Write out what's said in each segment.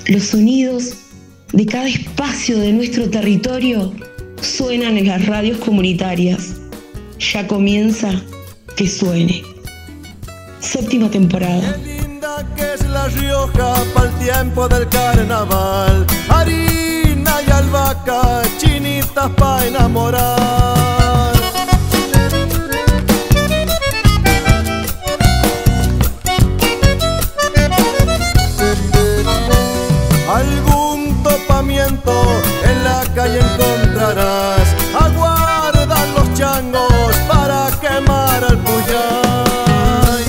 Los sonidos de cada espacio de nuestro territorio suenan en las radios comunitarias. Ya comienza Que Suene. 7ª temporada. Qué linda que es La Rioja pa'l tiempo del carnaval. Harina y albahaca, chinitas pa' enamorar. Algún topamiento en la calle encontrarás. Aguardan los changos para quemar al puyay.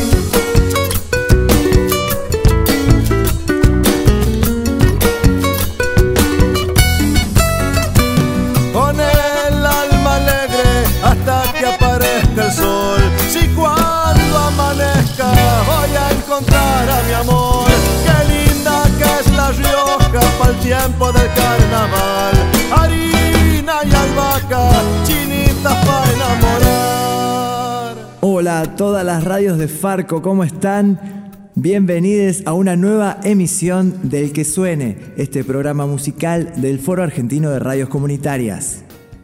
Con el alma alegre hasta que aparezca el sol. Si cuando amanezca voy a encontrar a mi amor. Qué linda que es La Rioja pa'l tiempo del carnaval. Harina y albahaca, chinitas pa' enamorar. Hola a todas las radios de Farco, ¿cómo están? Bienvenidos a una nueva emisión del Que Suene, este programa musical del Foro Argentino de Radios Comunitarias.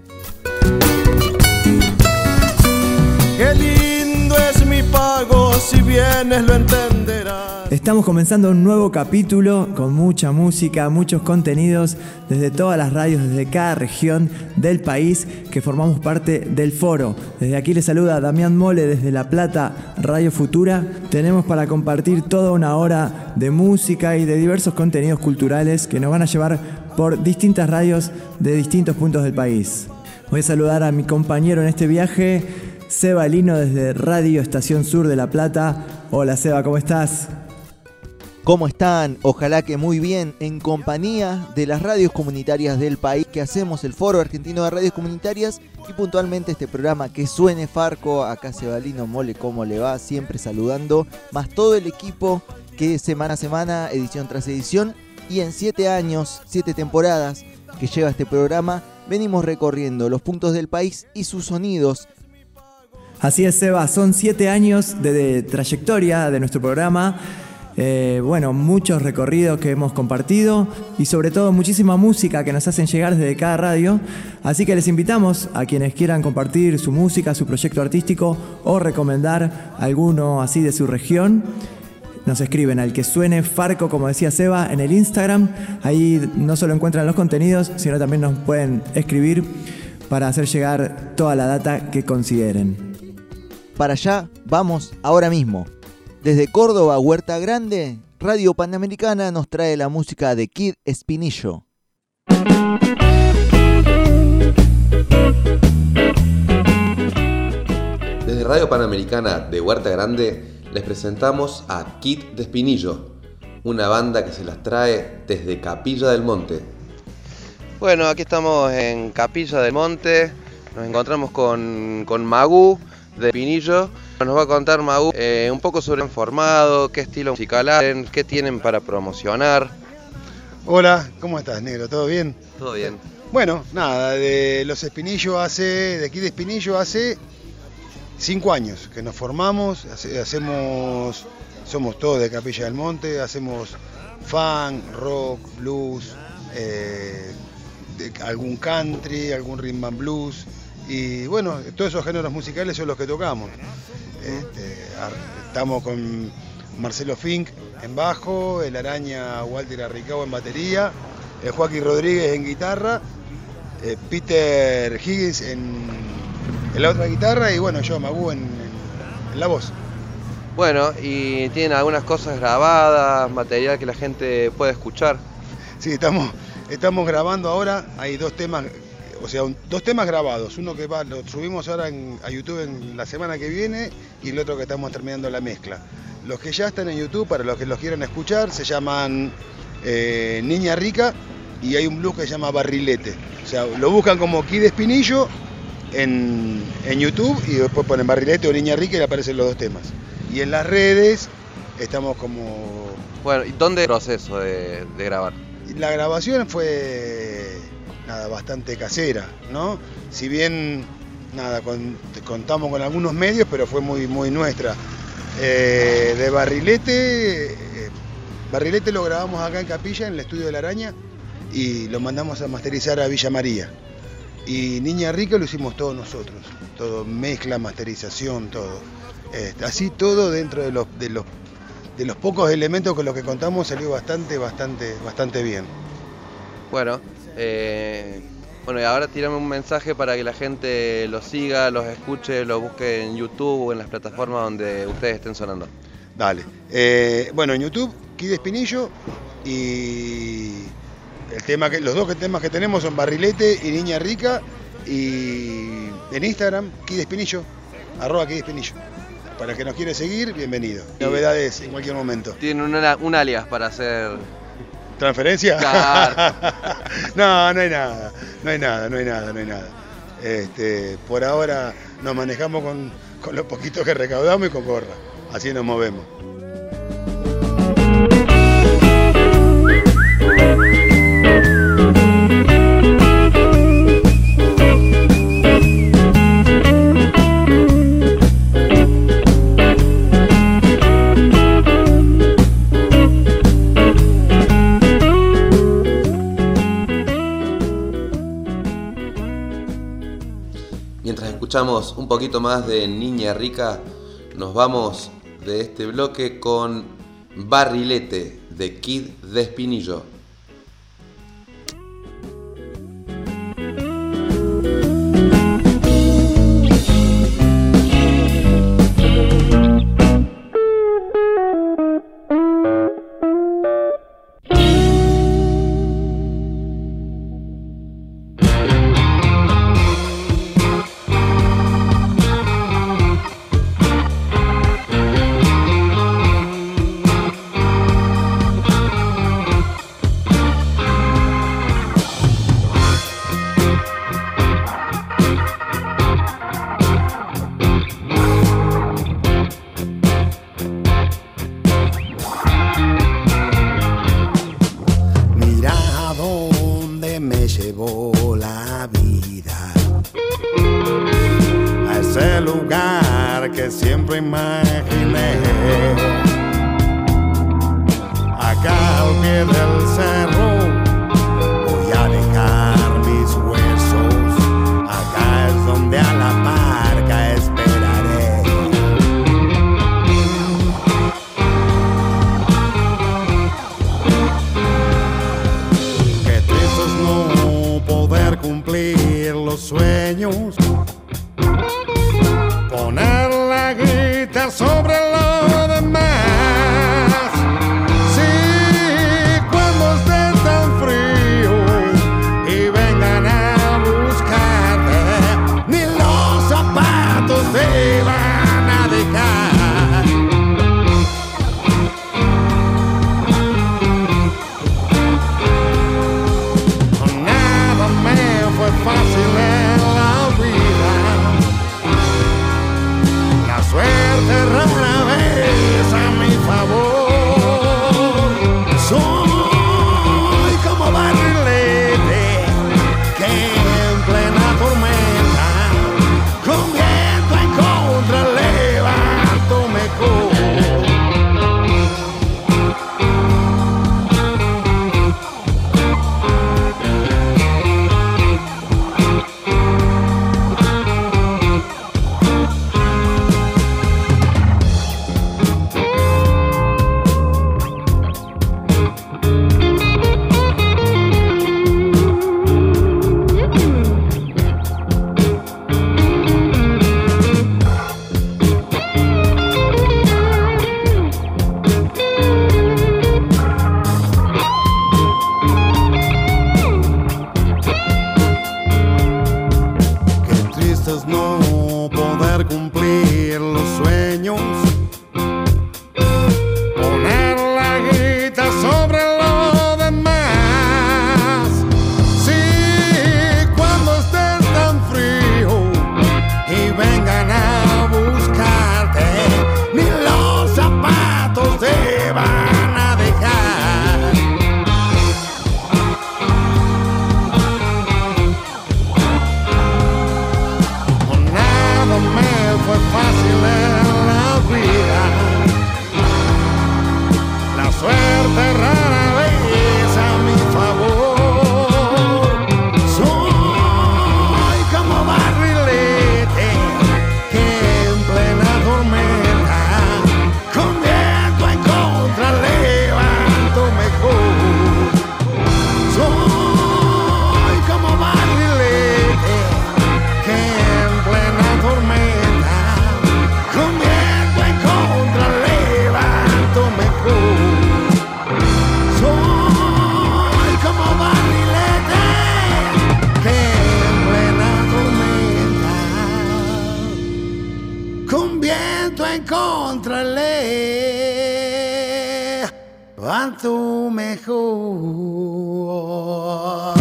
Qué lindo es mi pago, si vienes lo entenderás. Estamos comenzando un nuevo capítulo con mucha música, muchos contenidos desde todas las radios, desde cada región del país que formamos parte del foro. Desde aquí les saluda Damián Mole desde La Plata, Radio Futura. Tenemos para compartir toda una hora de música y de diversos contenidos culturales que nos van a llevar por distintas radios de distintos puntos del país. Voy a saludar a mi compañero en este viaje, Seba Lino desde Radio Estación Sur de La Plata. Hola Seba, ¿cómo estás? ¿Cómo están? Ojalá que muy bien, en compañía de las radios comunitarias del país que hacemos el Foro Argentino de Radios Comunitarias y puntualmente este programa Que Suene Farco. Acá Sebalino Mole, ¿cómo le va? Siempre saludando, más todo el equipo que semana a semana, edición tras edición y en 7 años, 7 temporadas que lleva este programa, venimos recorriendo los puntos del país y sus sonidos. Así es, Seba, son 7 años de trayectoria de nuestro programa. Muchos recorridos que hemos compartido y sobre todo muchísima música que nos hacen llegar desde cada radio, así que les invitamos a quienes quieran compartir su música, su proyecto artístico o recomendar alguno así de su región. Nos escriben al Que Suene Farco, como decía Seba, en el Instagram. Ahí no solo encuentran los contenidos, sino también nos pueden escribir para hacer llegar toda la data que consideren. Para allá vamos ahora mismo. Desde Córdoba, Huerta Grande, Radio Panamericana nos trae la música de Kid Espinillo. Desde Radio Panamericana de Huerta Grande les presentamos a Kid Espinillo, una banda que se las trae desde Capilla del Monte. Bueno, aquí estamos en Capilla del Monte, nos encontramos con Magú de Espinillo. Nos va a contar Magú un poco sobre el formado, qué estilo musical hacen, qué tienen para promocionar. Hola, ¿cómo estás, negro? ¿Todo bien? Todo bien. Bueno, nada, de Kid Espinillo hace 5 años que nos formamos, somos todos de Capilla del Monte, hacemos funk, rock, blues, algún country, algún rhythm and blues. Y bueno, todos esos géneros musicales son los que tocamos. Estamos con Marcelo Fink en bajo, el Araña Walter Arricao en batería, el Joaquín Rodríguez en guitarra, Peter Higgins en la otra guitarra y bueno, yo, Magú, en la voz. Bueno, y tienen algunas cosas grabadas, material que la gente puede escuchar. Sí, estamos grabando ahora, hay 2 temas. O sea, 2 temas grabados, uno que lo subimos ahora a YouTube en la semana que viene y el otro que estamos terminando la mezcla. Los que ya están en YouTube, para los que los quieran escuchar, se llaman Niña Rica y hay un blues que se llama Barrilete. O sea, lo buscan como Kid Espinillo en YouTube y después ponen Barrilete o Niña Rica y le aparecen los 2 temas. Y en las redes estamos como... Bueno, ¿y dónde es el proceso de grabar? La grabación fue... bastante casera, ¿no? Si bien contamos con algunos medios, pero fue muy nuestra. De Barrilete Barrilete lo grabamos acá en Capilla, en el estudio de La Araña, y lo mandamos a masterizar a Villa María. Y Niña Rica lo hicimos todos nosotros, todo, mezcla, masterización, todo. Así todo dentro de los pocos elementos con los que contamos salió bastante bien. Bueno, y ahora tirame un mensaje para que la gente los siga, los escuche, los busque en YouTube o en las plataformas donde ustedes estén sonando. Dale. En YouTube, Kid Espinillo, y los dos temas que tenemos son Barrilete y Niña Rica, y en Instagram, Kid Espinillo, @KidEspinillo. Para el que nos quiere seguir, bienvenido. Novedades en cualquier momento. ¿Tienen un alias para hacer transferencia? Claro. No hay nada. Por ahora nos manejamos con lo poquito que recaudamos y con gorra. Así nos movemos. Mientras escuchamos un poquito más de Niña Rica, nos vamos de este bloque con Barrilete de Kid Espinillo. Fácil en la vida, la suerte a tu mejor.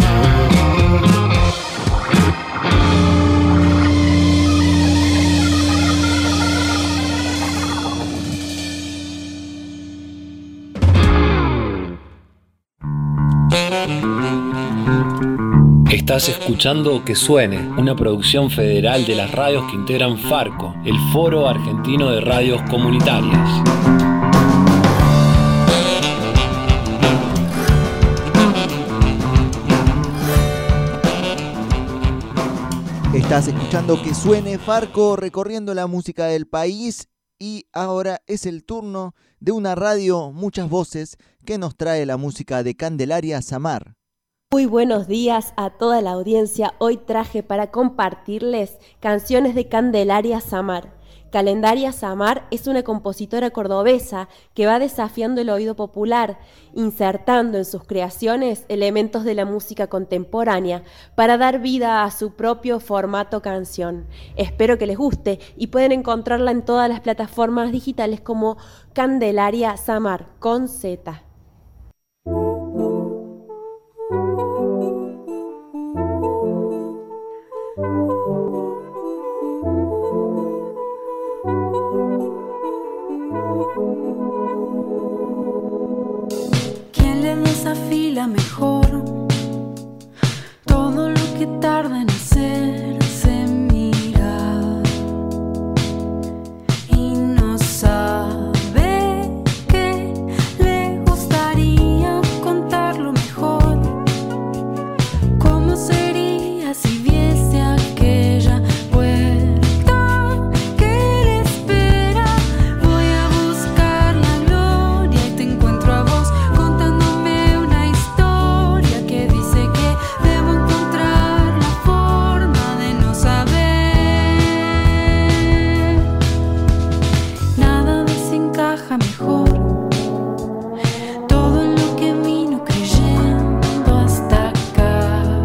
Estás escuchando Que Suene, una producción federal de las radios que integran Farco, el Foro Argentino de Radios Comunitarias. Estás escuchando Que Suene Farco, recorriendo la música del país, y ahora es el turno de una radio, muchas voces, que nos trae la música de Candelaria Samar. Muy buenos días a toda la audiencia. Hoy traje para compartirles canciones de Candelaria Samar. Candelaria Samar es una compositora cordobesa que va desafiando el oído popular, insertando en sus creaciones elementos de la música contemporánea para dar vida a su propio formato canción. Espero que les guste y pueden encontrarla en todas las plataformas digitales como Candelaria Samar con Z. ¿Quién le desafila mejor? Todo lo que tarda en hacerse mirar y no sabe que le gustaría contarlo mejor. ¿Cómo sería si viese aquella puerta que le espera? Voy a buscar la gloria y te encuentro a vos contándome una historia que dice que debo encontrar la forma de no saber. Nada desencaja mejor. Todo en lo que vino creyendo hasta acá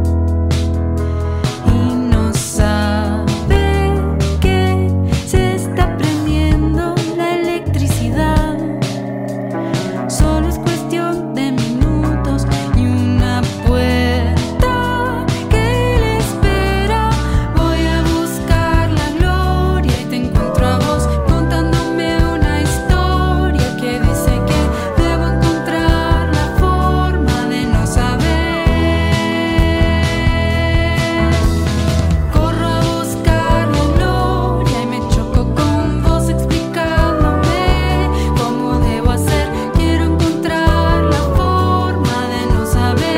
y no sabe que se está prendiendo la electricidad. Solo es cuestión de minutos y una puerta que le espera. Voy a buscar la gloria y te encuentro a vos contándome una historia que dice que debo encontrar la forma de no saber. Corro a buscar la gloria y me choco con vos explicándome cómo debo hacer. Quiero encontrar la forma de no saber.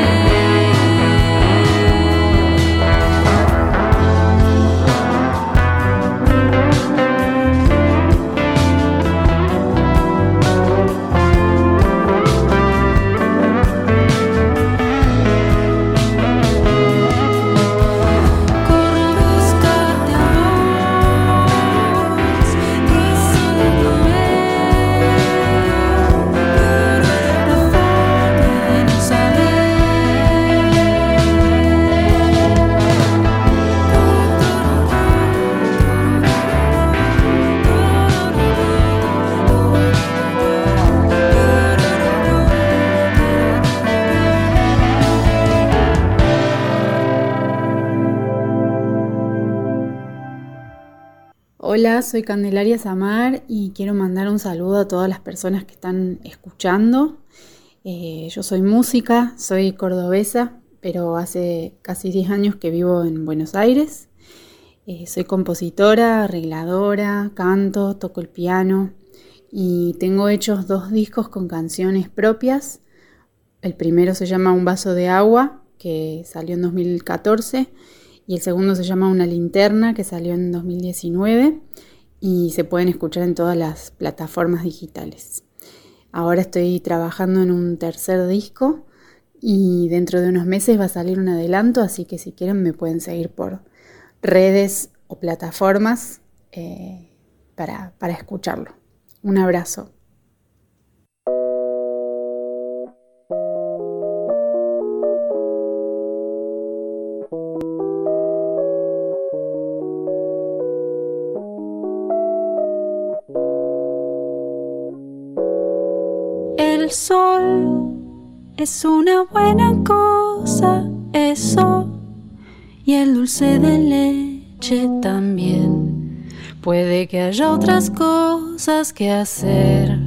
Corro a buscarte a vos, que solo no es la forma de no Hola, soy Candelaria Samar y quiero mandar un saludo a todas las personas que están escuchando. Yo soy música, soy cordobesa, pero hace casi 10 años que vivo en Buenos Aires. Soy compositora, arregladora, canto, toco el piano y tengo hechos 2 discos con canciones propias. El primero se llama Un vaso de agua, que salió en 2014, y el segundo se llama Una linterna, que salió en 2019 y se pueden escuchar en todas las plataformas digitales. Ahora estoy trabajando en un tercer disco y dentro de unos meses va a salir un adelanto, así que si quieren me pueden seguir por redes o plataformas para escucharlo. Un abrazo. el sol es una buena cosa, eso, y el dulce de leche también. Puede que haya otras cosas que hacer,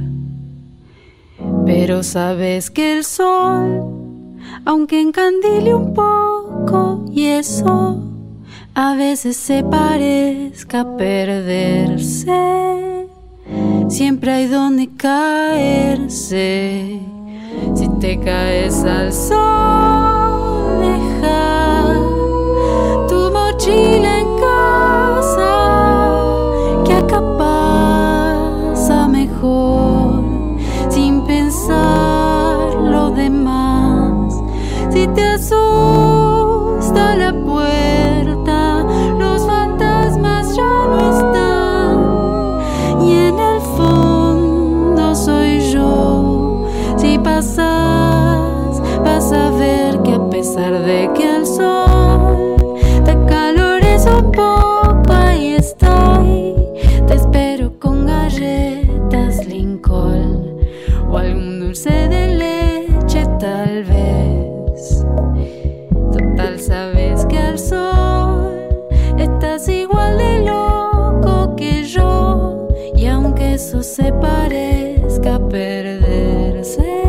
pero sabes que el sol, aunque encandile un poco y eso, a veces se parezca perderse, siempre hay donde caerse. Si te caes al sol, deja tu mochila en casa, que acá pasa mejor, sin pensar lo demás. Si te asusta la puerta, los fantasmas ya no están, y en el fondo soy yo. Si pasas, vas a ver que a pesar de que al sol te acalores un poco, ahí estoy. Te espero con galletas Lincoln o algún dulce de leche tal vez. Total, sabes que al sol estás igual de loco que yo, y aunque eso se parezca perderse,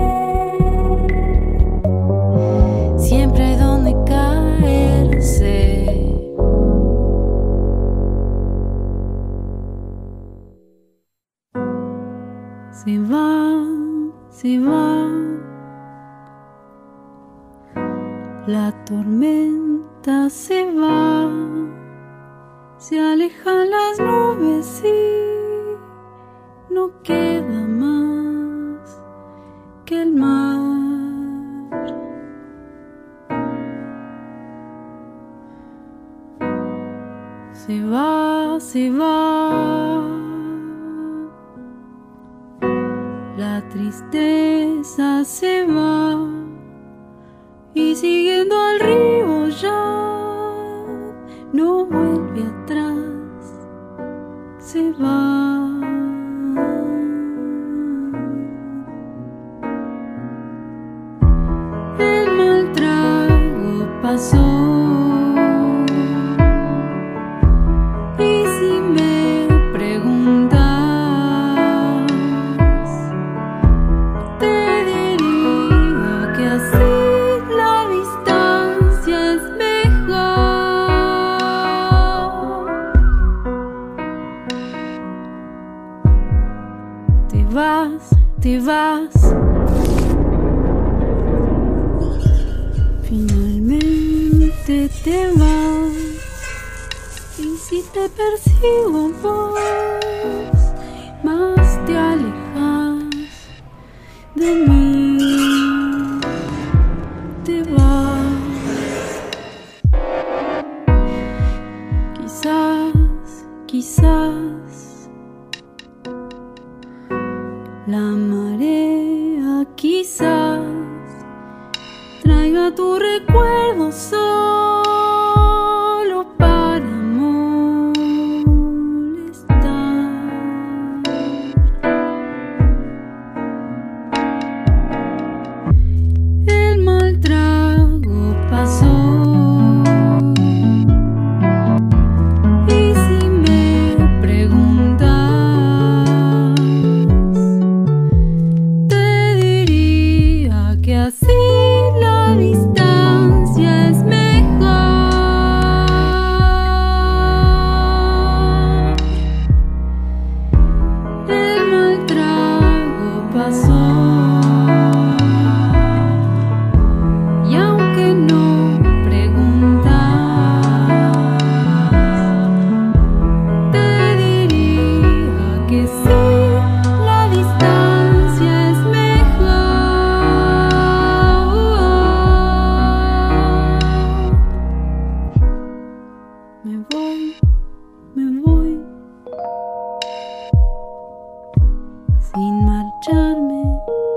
siempre hay donde caerse. Se va la tormenta, se va, se alejan las nubes y no queda más que el mar. Se va, la tristeza se va, y siguiendo al río ya no vuelve atrás, se va. El mal trago pasó, y si me preguntas, te diría que así la distancia es mejor. Te vas, finalmente te vas, y si te persigo vos, más te alejas de mí. Te vas, quizás la marea quizás traiga tu recuerdo solo para molestar. El mal trago pasó, y si me preguntas, te diría que así la distancia es mejor. El mal trago pasó, y aunque no preguntas, te diría que sí, la distancia es mejor. Me voy, sin marcharme.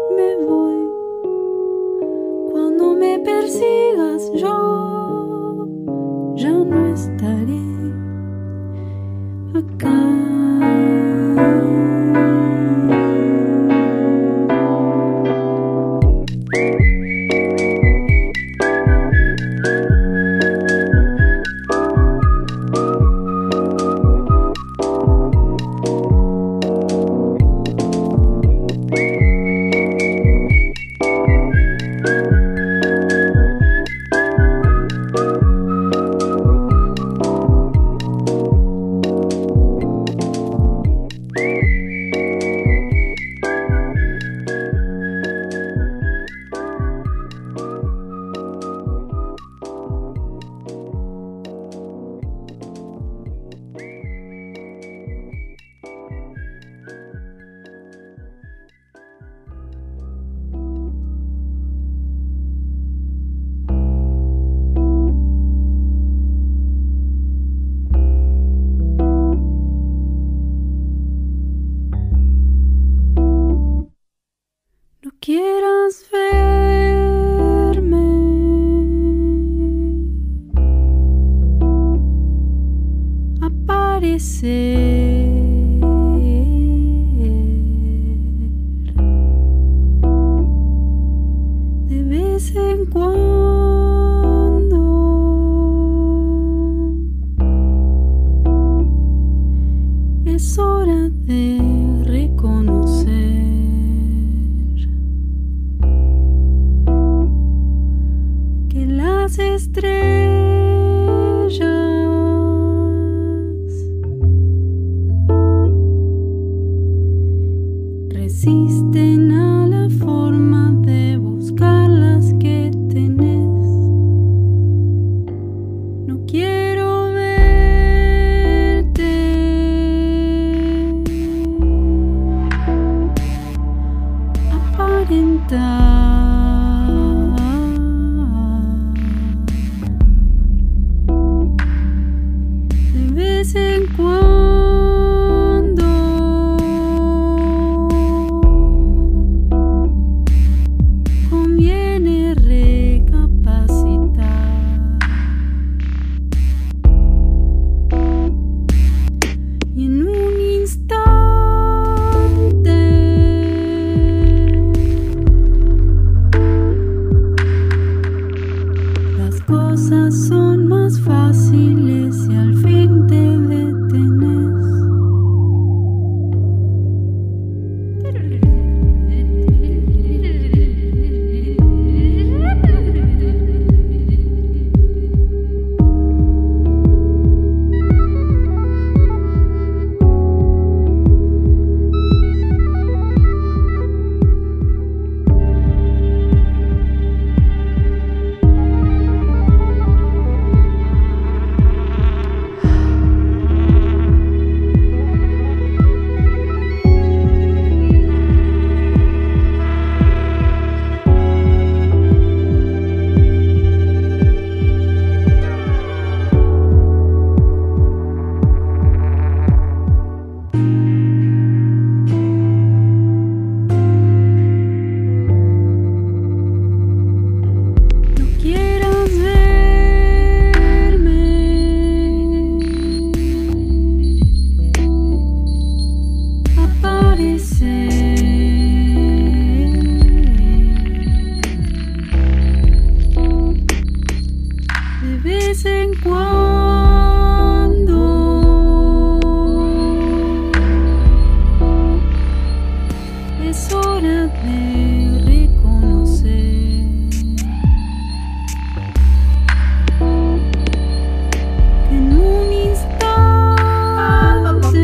vez en cuando es hora de reconocer que las estrellas resisten a la forma de buscar las que tenés. No quiero verte aparentar. De vez en cuando conviene recapacitar y en un instante las cosas son más fáciles y al fin te detenés. No quieras verme aparecer. De vez en cuando es hora de reconocer que en un instante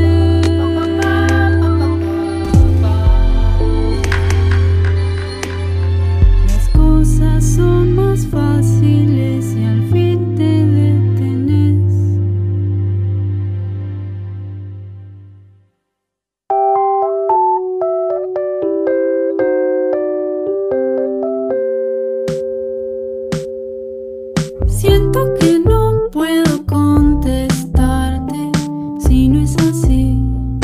las cosas son más fáciles y al fin te detenés. Siento que no puedo contestarte si no es así.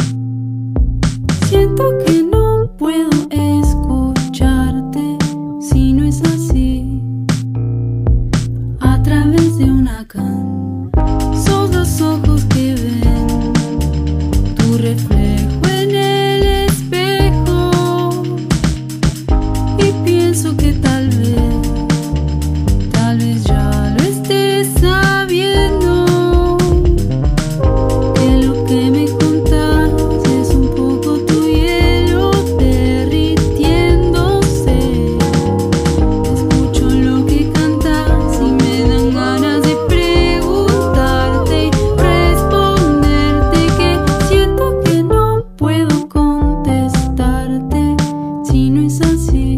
Siento que no puedo escucharte si no es así. A través de una sos los ojos que ven tu reflejo en el espejo y pienso que tal vez ya lo estés sabiendo, que lo que me contás es un poco tu hielo derritiéndose. Escucho lo que cantas y me dan ganas de preguntarte y responderte que siento que no puedo contestarte si no es así.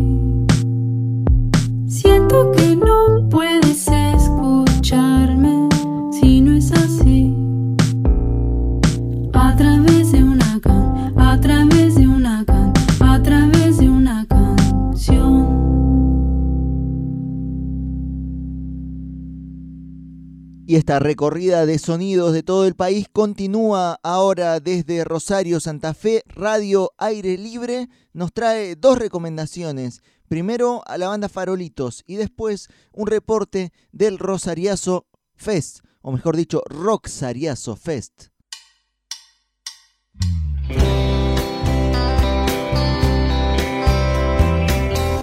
Siento que no puedes escucharme si no es así. A través de una a través de una a través de una canción. Y esta recorrida de sonidos de todo el país continúa ahora desde Rosario, Santa Fe. Radio Aire Libre nos trae dos recomendaciones. Primero a la banda Farolitos y después un reporte del Rosariazo Fest, o mejor dicho, Roxariazo Fest.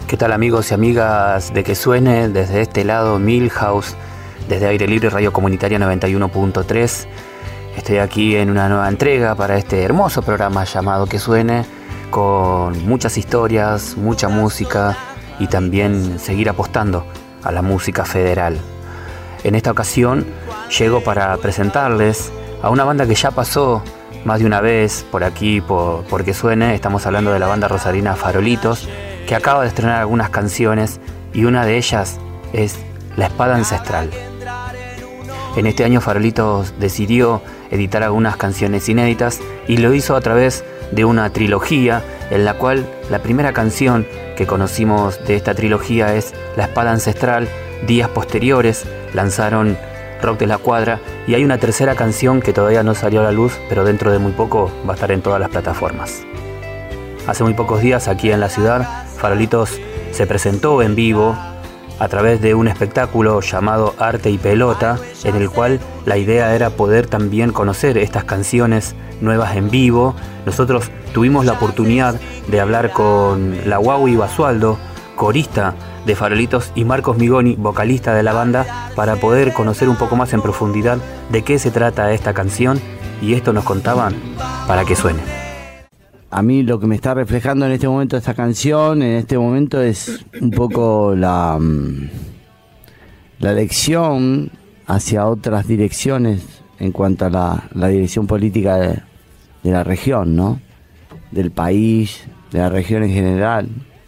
¿Qué tal amigos y amigas de Que Suene? Desde este lado Milhouse, desde Aire Libre Radio Comunitaria 91.3. Estoy aquí en una nueva entrega para este hermoso programa llamado Que Suene, con muchas historias, mucha música y también seguir apostando a la música federal. En esta ocasión llego para presentarles a una banda que ya pasó más de una vez por aquí por Que Suene. Estamos hablando de la banda rosarina Farolitos, que acaba de estrenar algunas canciones y una de ellas es La Espada Ancestral. En este año Farolitos decidió editar algunas canciones inéditas y lo hizo a través de una trilogía en la cual la primera canción que conocimos de esta trilogía es La Espada Ancestral. Días posteriores lanzaron Rock de la Cuadra y hay una tercera canción que todavía no salió a la luz, pero dentro de muy poco va a estar en todas las plataformas. Hace muy pocos días aquí en la ciudad, Farolitos se presentó en vivo a través de un espectáculo llamado Arte y Pelota, en el cual la idea era poder también conocer estas canciones nuevas en vivo. Nosotros tuvimos la oportunidad de hablar con la Wawi Basualdo, corista de Farolitos, y Marcos Migoni, vocalista de la banda, para poder conocer un poco más en profundidad de qué se trata esta canción, y esto nos contaban para que suene. A mí lo que me está reflejando en este momento esta canción, en este momento, es un poco la elección hacia otras direcciones en cuanto a la dirección política de la región, ¿no? Del país, de la región en general.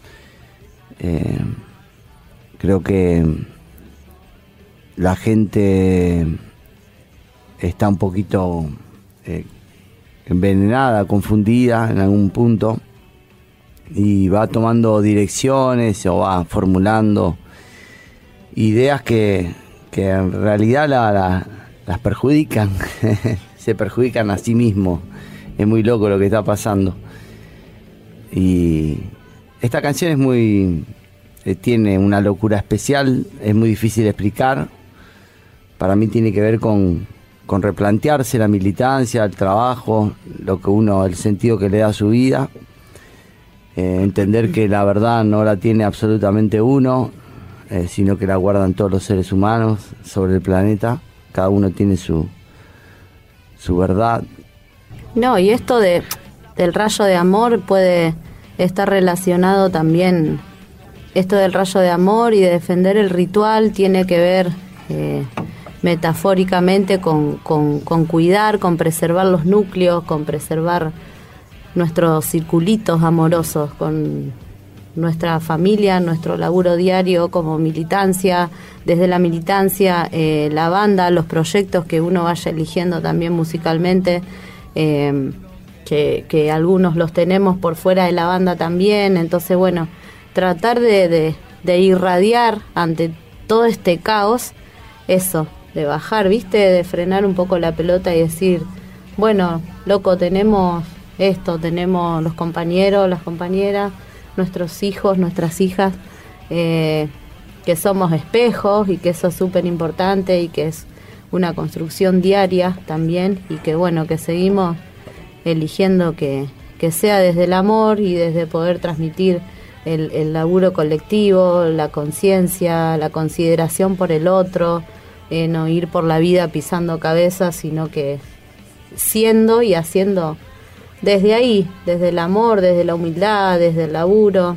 Creo que la gente está un poquito envenenada, confundida en algún punto, y va tomando direcciones o va formulando ideas que en realidad las perjudican, se perjudican a sí mismos. Es muy loco lo que está pasando. Y esta canción es muy... tiene una locura especial, es muy difícil de explicar. Para mí tiene que ver con replantearse la militancia, el trabajo, el sentido que le da a su vida. Entender que la verdad no la tiene absolutamente uno, sino que la guardan todos los seres humanos sobre el planeta. Cada uno tiene su verdad. No, y esto del rayo de amor puede estar relacionado también. Esto del rayo de amor y de defender el ritual tiene que ver metafóricamente con cuidar, con preservar los núcleos, con preservar nuestros circulitos amorosos, con nuestra familia, nuestro laburo diario como militancia, desde la militancia, la banda, los proyectos que uno vaya eligiendo también musicalmente, que algunos los tenemos por fuera de la banda también. Entonces, bueno, tratar de irradiar ante todo este caos, eso, de bajar, ¿viste? De frenar un poco la pelota y decir, bueno, loco, tenemos esto, tenemos los compañeros, las compañeras, nuestros hijos, nuestras hijas, que somos espejos y que eso es súper importante y que es una construcción diaria también, y que bueno, que seguimos eligiendo que sea desde el amor y desde poder transmitir el laburo colectivo, la conciencia, la consideración por el otro, no ir por la vida pisando cabezas, sino que siendo y haciendo desde ahí, desde el amor, desde la humildad, desde el laburo.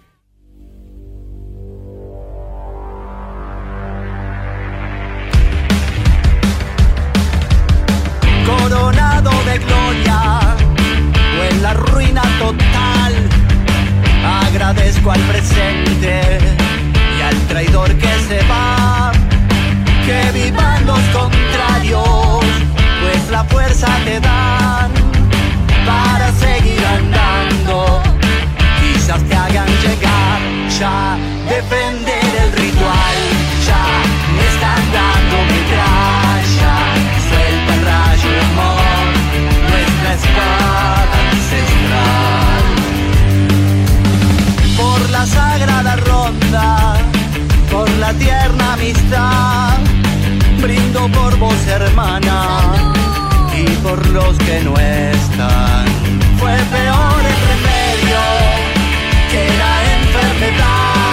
Coronado de gloria o en la ruina total, agradezco al presente y al traidor que se va. Que vivan los contrarios, pues la fuerza te dan para seguir andando. Quizás te hagan llegar ya, defender el ritual. Ya me están dando metralla, suelta el rayo de amor, nuestra espada ancestral. Por la sagrada ronda, por la tierna amistad, brindo por vos, hermana, y por los que no están. Fue peor el remedio que la enfermedad.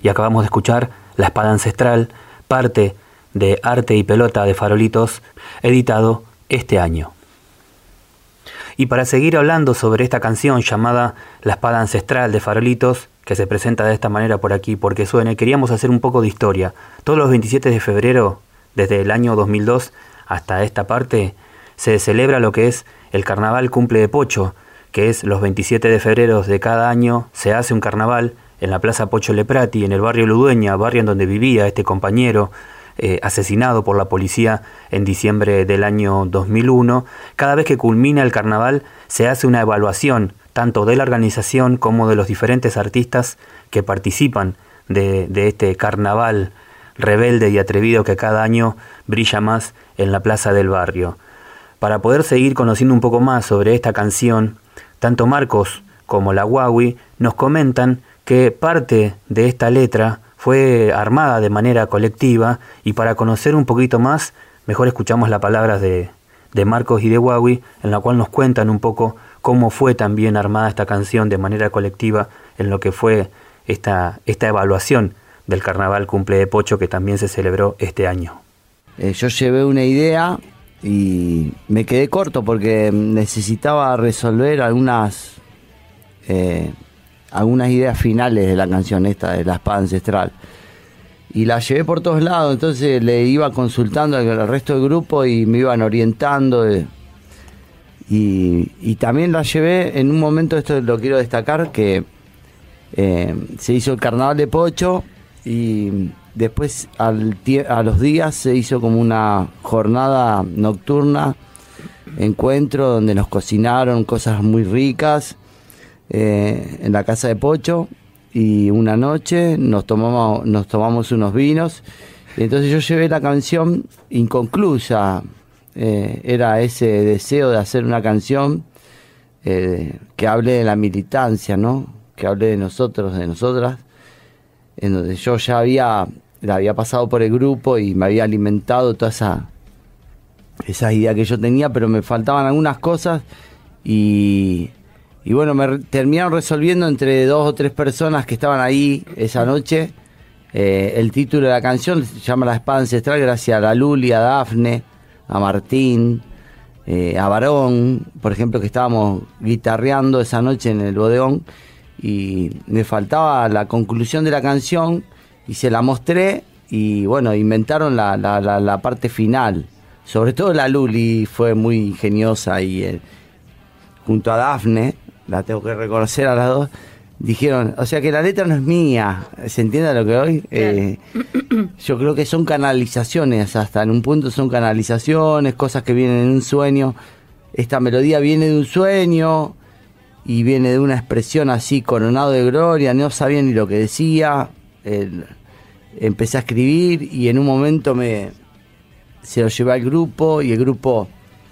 y acabamos de escuchar La Espada Ancestral, parte de Arte y Pelota de Farolitos, editado este año. Y para seguir hablando sobre esta canción llamada La Espada Ancestral de Farolitos, que se presenta de esta manera por aquí porque suene, queríamos hacer un poco de historia. Todos los 27 de febrero, desde el año 2002 hasta esta parte, se celebra lo que es el Carnaval Cumple de Pocho, que es los 27 de febrero de cada año se hace un carnaval en la Plaza Pocho Leprati, en el barrio Ludueña, barrio en donde vivía este compañero, asesinado por la policía en diciembre del año 2001. Cada vez que culmina el carnaval se hace una evaluación tanto de la organización como de los diferentes artistas que participan de este carnaval rebelde y atrevido que cada año brilla más en la plaza del barrio. Para poder seguir conociendo un poco más sobre esta canción, tanto Marcos como la Guawi nos comentan que parte de esta letra fue armada de manera colectiva, y para conocer un poquito más, mejor escuchamos las palabras de Marcos y de Guawi, en la cual nos cuentan un poco cómo fue también armada esta canción de manera colectiva en lo que fue esta evaluación del Carnaval Cumple de Pocho que también se celebró este año. Yo llevé una idea y me quedé corto porque necesitaba resolver algunas ideas finales de la canción esta de La Espada Ancestral, y la llevé por todos lados. Entonces le iba consultando al resto del grupo y me iban orientando, y también la llevé en un momento, esto lo quiero destacar, que se hizo el Carnaval de Pocho y después a los días se hizo como una jornada nocturna, encuentro donde nos cocinaron cosas muy ricas en la casa de Pocho, y una noche nos tomamos unos vinos, y entonces yo llevé la canción inconclusa. Era ese deseo de hacer una canción que hable de la militancia, ¿no? Que hable de nosotros, de nosotras, en donde yo ya la había pasado por el grupo y me había alimentado toda esa idea que yo tenía, pero me faltaban algunas cosas, y bueno, me terminaron resolviendo entre 2 o 3 personas que estaban ahí esa noche. El título de la canción se llama La Espada Ancestral, gracias a la Luli, a Dafne, a Martín, a Varón, por ejemplo, que estábamos guitarreando esa noche en el bodegón, y me faltaba la conclusión de la canción y se la mostré, y bueno, inventaron la parte final. Sobre todo la Luli fue muy ingeniosa, y junto a Dafne, la tengo que reconocer a las dos, dijeron, o sea que la letra no es mía, ¿se entiende lo que hoy? Yo creo que son canalizaciones, hasta en un punto son canalizaciones, cosas que vienen en un sueño. Esta melodía viene de un sueño y viene de una expresión así, coronado de gloria, no sabía ni lo que decía. Empecé a escribir y en un momento se lo llevé al grupo, y el grupo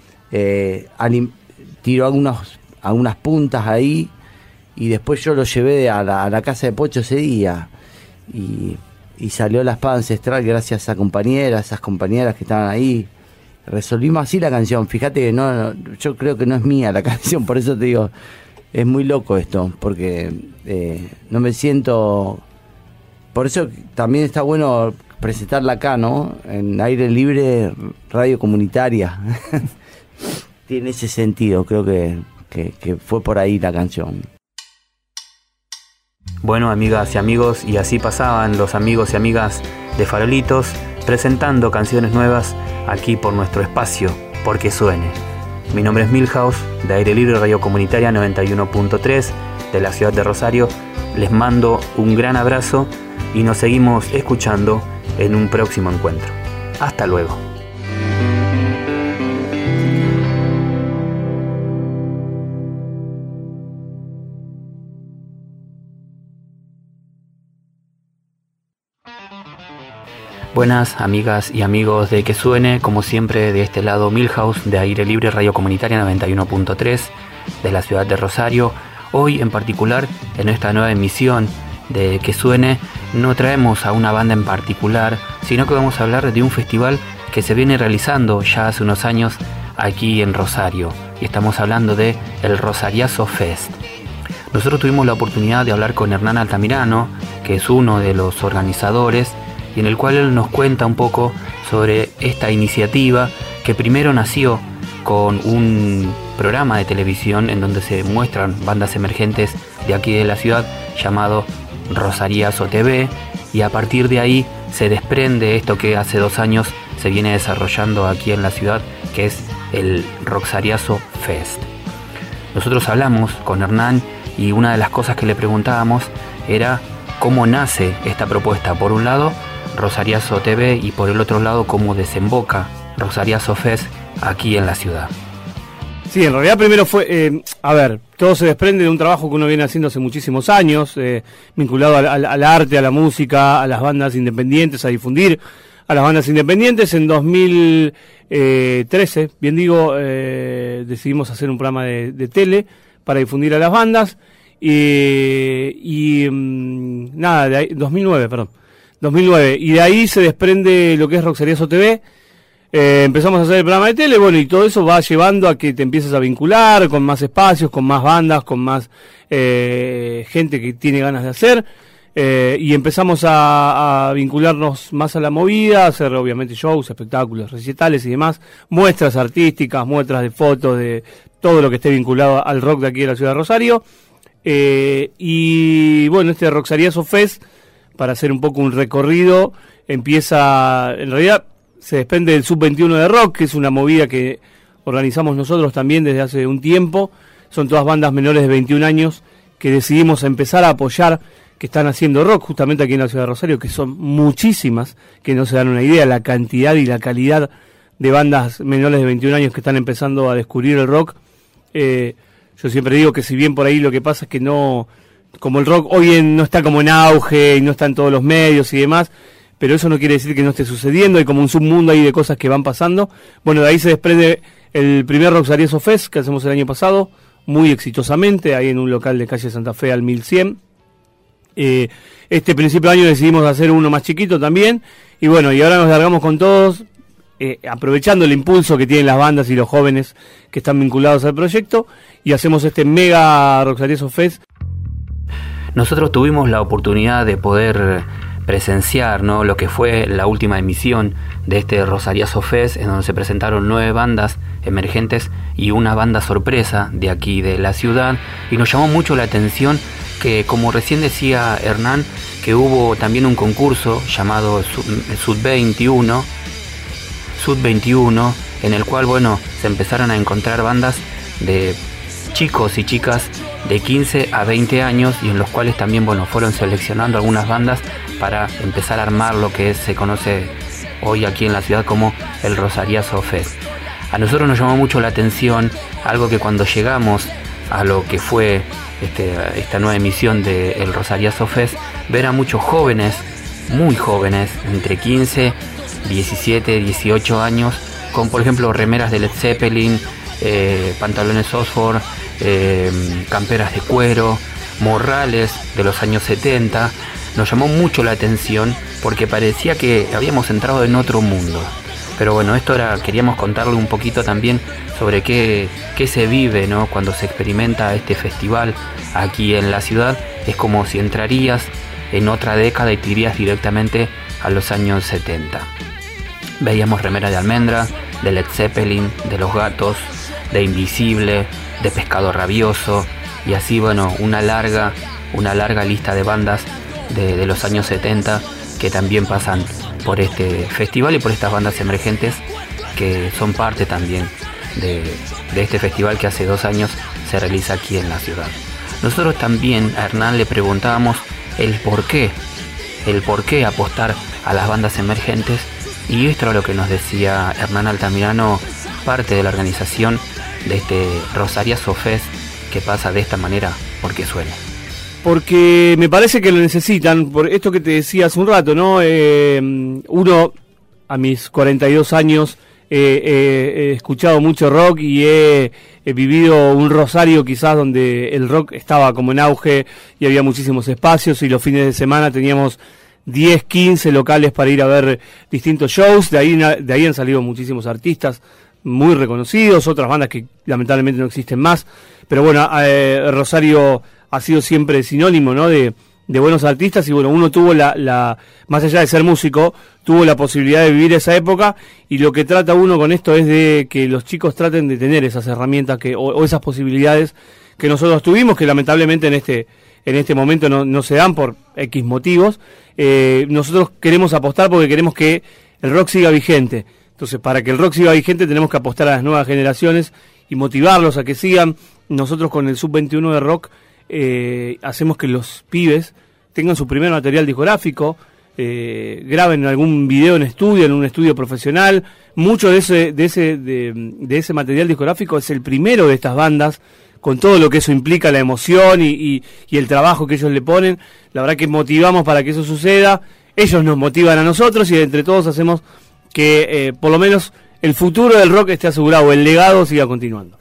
tiró algunas puntas ahí, y después yo lo llevé a la casa de Pocho ese día, y salió La Espada Ancestral gracias a esas compañeras que estaban ahí. Resolvimos así la canción. Fíjate que no, yo creo que no es mía la canción, por eso te digo, es muy loco esto, porque no me siento... Por eso también está bueno presentarla acá, ¿no? En Aire Libre, radio comunitaria. Tiene ese sentido, creo que fue por ahí la canción. Bueno, amigas y amigos, y así pasaban los amigos y amigas de Farolitos presentando canciones nuevas aquí por nuestro espacio, porque suene. Mi nombre es Milhouse, de Aire Libre Radio Comunitaria 91.3 de la ciudad de Rosario. Les mando un gran abrazo y nos seguimos escuchando en un próximo encuentro. Hasta luego. Buenas amigas y amigos de Que Suene, como siempre de este lado Milhouse, de Aire Libre Radio Comunitaria 91.3 de la ciudad de Rosario. Hoy en particular, en esta nueva emisión de Que Suene, no traemos a una banda en particular, sino que vamos a hablar de un festival que se viene realizando ya hace unos años aquí en Rosario, y estamos hablando de el Rosariazo Fest. Nosotros tuvimos la oportunidad de hablar con Hernán Altamirano, que es uno de los organizadores, y en el cual él nos cuenta un poco sobre esta iniciativa que primero nació con un programa de televisión en donde se muestran bandas emergentes de aquí de la ciudad llamado Rosariazo TV, y a partir de ahí se desprende esto que hace 2 años se viene desarrollando aquí en la ciudad, que es el Roxariazo Fest. Nosotros hablamos con Hernán y una de las cosas que le preguntábamos era cómo nace esta propuesta. Por un lado, Rosariazo TV, y por el otro lado, cómo desemboca Roxariazo Fest aquí en la ciudad. Sí, en realidad primero fue, todo se desprende de un trabajo que uno viene haciendo hace muchísimos años, vinculado al arte, a la música, a las bandas independientes, a difundir a las bandas independientes. En 2013, bien digo, decidimos hacer un programa de tele para difundir a las bandas, nada, de ahí, 2009, y de ahí se desprende lo que es Roxariazo TV. Empezamos a hacer el programa de tele, bueno, y todo eso va llevando a que te empieces a vincular con más espacios, con más bandas, con más gente que tiene ganas de hacer, y empezamos a vincularnos más a la movida, a hacer obviamente shows, espectáculos, recitales y demás, muestras artísticas, muestras de fotos, de todo lo que esté vinculado al rock de aquí de la ciudad de Rosario. Y bueno, este Roxariazo Fest, para hacer un poco un recorrido, empieza, en realidad se desprende del Sub-21 de rock, que es una movida que organizamos nosotros también desde hace un tiempo. Son todas bandas menores de 21 años que decidimos empezar a apoyar, que están haciendo rock justamente aquí en la ciudad de Rosario, que son muchísimas, que no se dan una idea la cantidad y la calidad de bandas menores de 21 años que están empezando a descubrir el rock. Yo siempre digo que si bien por ahí lo que pasa es que no, como el rock hoy no está como en auge y no está en todos los medios y demás, pero eso no quiere decir que no esté sucediendo, hay como un submundo ahí de cosas que van pasando. Bueno, de ahí se desprende el primer Roxariazo Fest que hacemos el año pasado, muy exitosamente, ahí en un local de calle Santa Fe al 1100. Este principio de año decidimos hacer uno más chiquito también, y bueno, y ahora nos largamos con todos, aprovechando el impulso que tienen las bandas y los jóvenes que están vinculados al proyecto, y hacemos este mega Roxariazo Fest. Nosotros tuvimos la oportunidad de poder presenciar, ¿no?, lo que fue la última emisión de este Rosariazo Fest, en donde se presentaron 9 bandas emergentes y una banda sorpresa de aquí de la ciudad, y nos llamó mucho la atención que, como recién decía Hernán, que hubo también un concurso llamado Sub-21, en el cual, bueno, se empezaron a encontrar bandas de chicos y chicas de 15 a 20 años, y en los cuales también, bueno, fueron seleccionando algunas bandas para empezar a armar lo que se conoce hoy aquí en la ciudad como el Rosariazo Fest. A nosotros nos llamó mucho la atención algo que cuando llegamos a lo que fue esta nueva emisión del Rosariazo Fest, ver a muchos jóvenes, muy jóvenes, entre 15, 17, 18 años, con por ejemplo remeras de Led Zeppelin, pantalones Oxford, camperas de cuero, morrales de los años 70. Nos llamó mucho la atención porque parecía que habíamos entrado en otro mundo. Pero bueno, queríamos contarle un poquito también sobre qué se vive, ¿no?, cuando se experimenta este festival aquí en la ciudad. Es como si entrarías en otra década y te irías directamente a los años 70. Veíamos remera de Almendra, de Led Zeppelin, de Los Gatos, de Invisible, de Pescado Rabioso, y así, bueno, una larga lista de bandas de los años 70 que también pasan por este festival y por estas bandas emergentes que son parte también de este festival que hace 2 años se realiza aquí en la ciudad. Nosotros también a Hernán le preguntábamos el por qué apostar a las bandas emergentes, y esto era lo que nos decía Hernán Altamirano, parte de la organización de este Rosariazo Fest, que pasa de esta manera porque suene. Porque me parece que lo necesitan, por esto que te decía hace un rato, ¿no? Uno, a mis 42 años, he escuchado mucho rock y he vivido un Rosario quizás donde el rock estaba como en auge y había muchísimos espacios, y los fines de semana teníamos 10, 15 locales para ir a ver distintos shows. De ahí han salido muchísimos artistas muy reconocidos, otras bandas que lamentablemente no existen más, pero bueno, Rosario ha sido siempre sinónimo, ¿no?, de buenos artistas y bueno, uno tuvo más allá de ser músico, tuvo la posibilidad de vivir esa época y lo que trata uno con esto es de que los chicos traten de tener esas herramientas o esas posibilidades que nosotros tuvimos, que lamentablemente en este momento no se dan por X motivos. Nosotros queremos apostar porque queremos que el rock siga vigente. Entonces, para que el rock siga vigente tenemos que apostar a las nuevas generaciones y motivarlos a que sigan. Nosotros con el Sub-21 de rock hacemos que los pibes tengan su primer material discográfico, graben algún video en un estudio profesional. Mucho de ese material discográfico es el primero de estas bandas, con todo lo que eso implica, la emoción y el trabajo que ellos le ponen. La verdad que motivamos para que eso suceda, ellos nos motivan a nosotros y entre todos hacemos que por lo menos el futuro del rock esté asegurado, el legado siga continuando.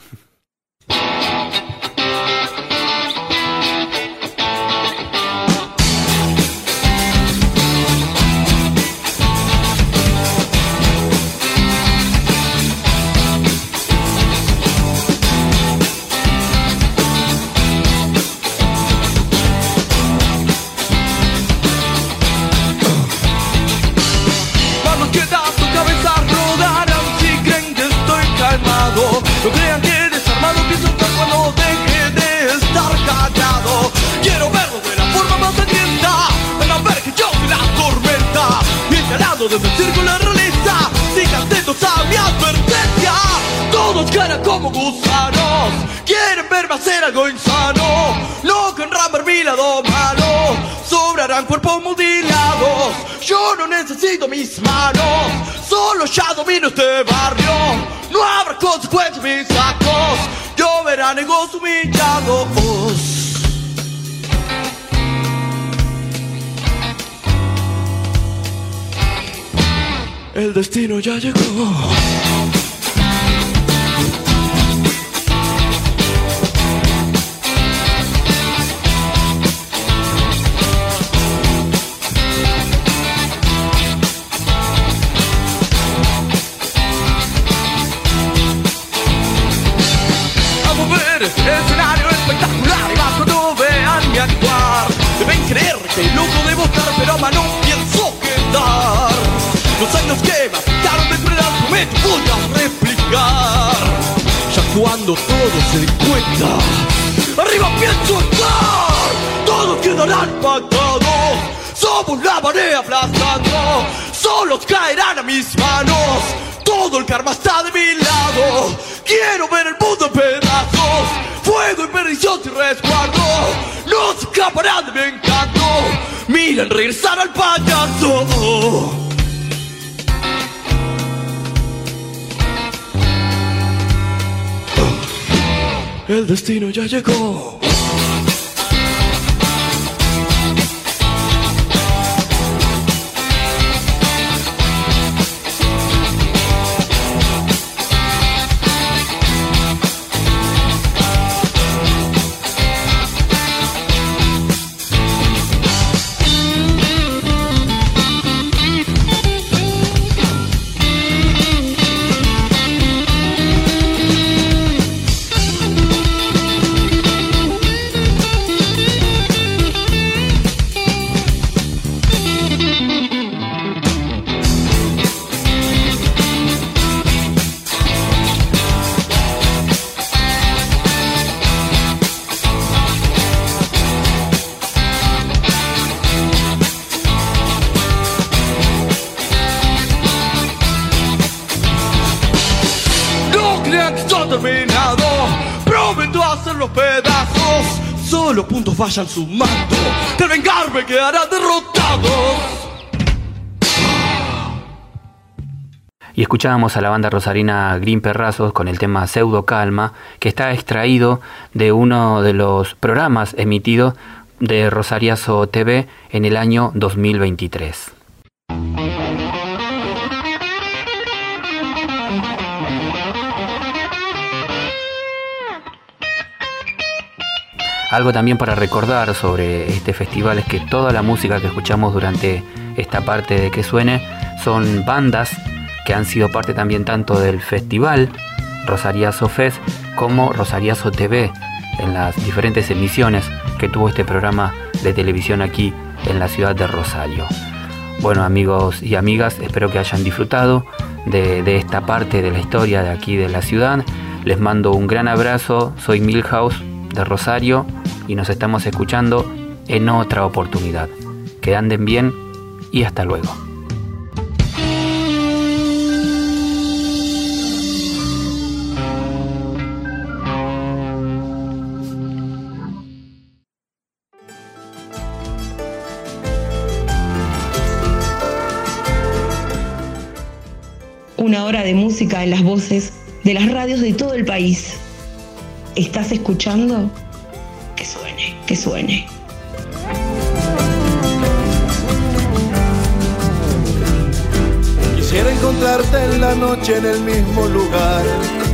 No crean que desarmado pienso que cuando deje de estar callado. Quiero verlo de la forma más sangrienta, para ver que yo soy la tormenta. Y al lado desde el círculo realista, sigan atentos a mi advertencia. Todos caen como gusanos, quieren verme hacer algo insano. No querrán ver mi lado malo, sobrarán cuerpos mutilados. Yo no necesito mis manos, solo ya domino este barrio. No habrá consecuencias mis actos, yo verán egos humillados. El destino ya llegó. Escenario espectacular y más cuando vean mi actuar. Deben creer que loco debo estar, pero a mano pienso quedar. Los años que me afectaron de crueldad prometo voy a replicar. Ya cuando todos se den cuenta, arriba pienso estar. Todos quedarán pactados, somos la marea aplastando. Solos caerán a mis manos, todo el karma está de mi lado. Quiero ver el mundo en pedazos, fuego y perdición sin resguardo. No se escaparán de mi encanto, miren regresar al payaso. El destino ya llegó. Terminado, prometo hacer los pedazos. Solo puntos vayan sumando, que al vengarme quedarán derrotados. Y escuchábamos a la banda rosarina Green Perrazos con el tema Pseudo Calma, que está extraído de uno de los programas emitidos de Rosariazo TV en el año 2023. Algo también para recordar sobre este festival es que toda la música que escuchamos durante esta parte de Que Suene son bandas que han sido parte también tanto del festival Rosariazo Fest como Rosariazo TV en las diferentes emisiones que tuvo este programa de televisión aquí en la ciudad de Rosario. Bueno, amigos y amigas, espero que hayan disfrutado de esta parte de la historia de aquí de la ciudad. Les mando un gran abrazo, soy Milhouse de Rosario y nos estamos escuchando en otra oportunidad. Que anden bien y hasta luego. Una hora de música en las voces de las radios de todo el país. ¿Estás escuchando? Que suene, que suene. Quisiera encontrarte en la noche en el mismo lugar,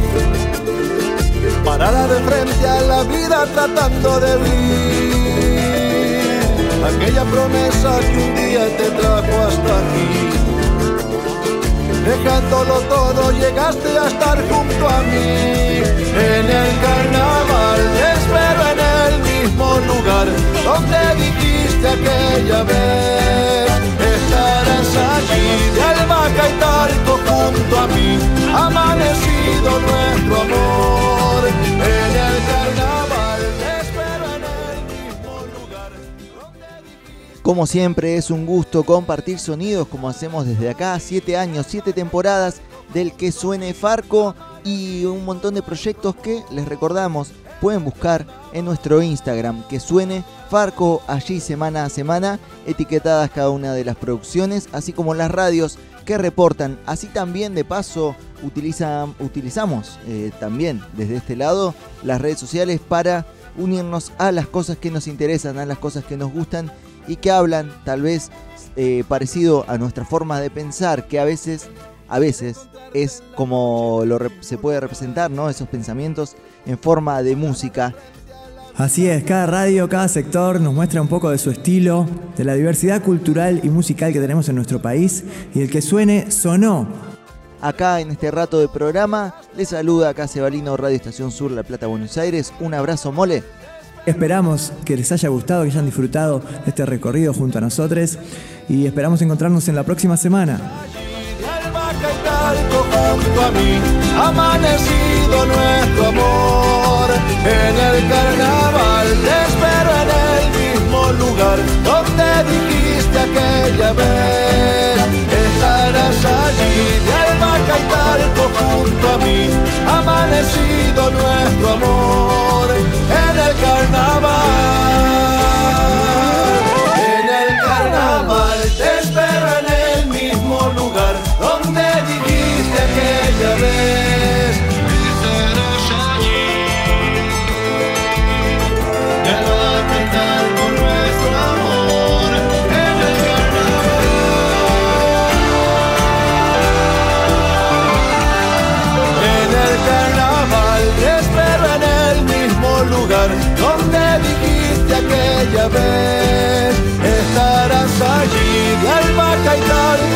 parada de frente a la vida tratando de vivir aquella promesa que un día te trajo hasta aquí. Dejándolo todo llegaste a estar junto a mí. En el carnaval te espero en el mismo lugar donde dijiste aquella vez. Estarás allí de Albahaca y Talco junto a mí, amanecido nuestro amor. En el carnaval te espero en el mismo lugar donde dijiste... Como siempre es un gusto compartir sonidos como hacemos desde acá, 7 años, 7 temporadas del Que Suene Farco y un montón de proyectos que les recordamos pueden buscar en nuestro Instagram, Que Suene Farco, allí semana a semana etiquetadas cada una de las producciones, así como las radios que reportan. Así también de paso utilizamos también desde este lado las redes sociales para unirnos a las cosas que nos interesan, a las cosas que nos gustan y que hablan tal vez parecido a nuestra forma de pensar, que a veces es como se puede representar, ¿no? Esos pensamientos en forma de música. Así es, cada radio, cada sector nos muestra un poco de su estilo, de la diversidad cultural y musical que tenemos en nuestro país, y el que suene, sonó. Acá en este rato de programa les saluda acá Cebalino, Radio Estación Sur, La Plata, Buenos Aires. Un abrazo, mole. Esperamos que les haya gustado, que hayan disfrutado de este recorrido junto a nosotros y esperamos encontrarnos en la próxima semana. Junto a mí, amanecido nuestro amor. En el carnaval te espero en el mismo lugar donde dijiste aquella vez. Estarás allí de Albahaca y Talco junto a mí, amanecido nuestro amor. En el carnaval, te espero en el mismo lugar donde dijiste aquella vez. Estarás allí, de Albahaca y Talco nuestro amor. En el carnaval, te espero en el mismo lugar donde dijiste aquella vez. Estarás allí de Albahaca y Talco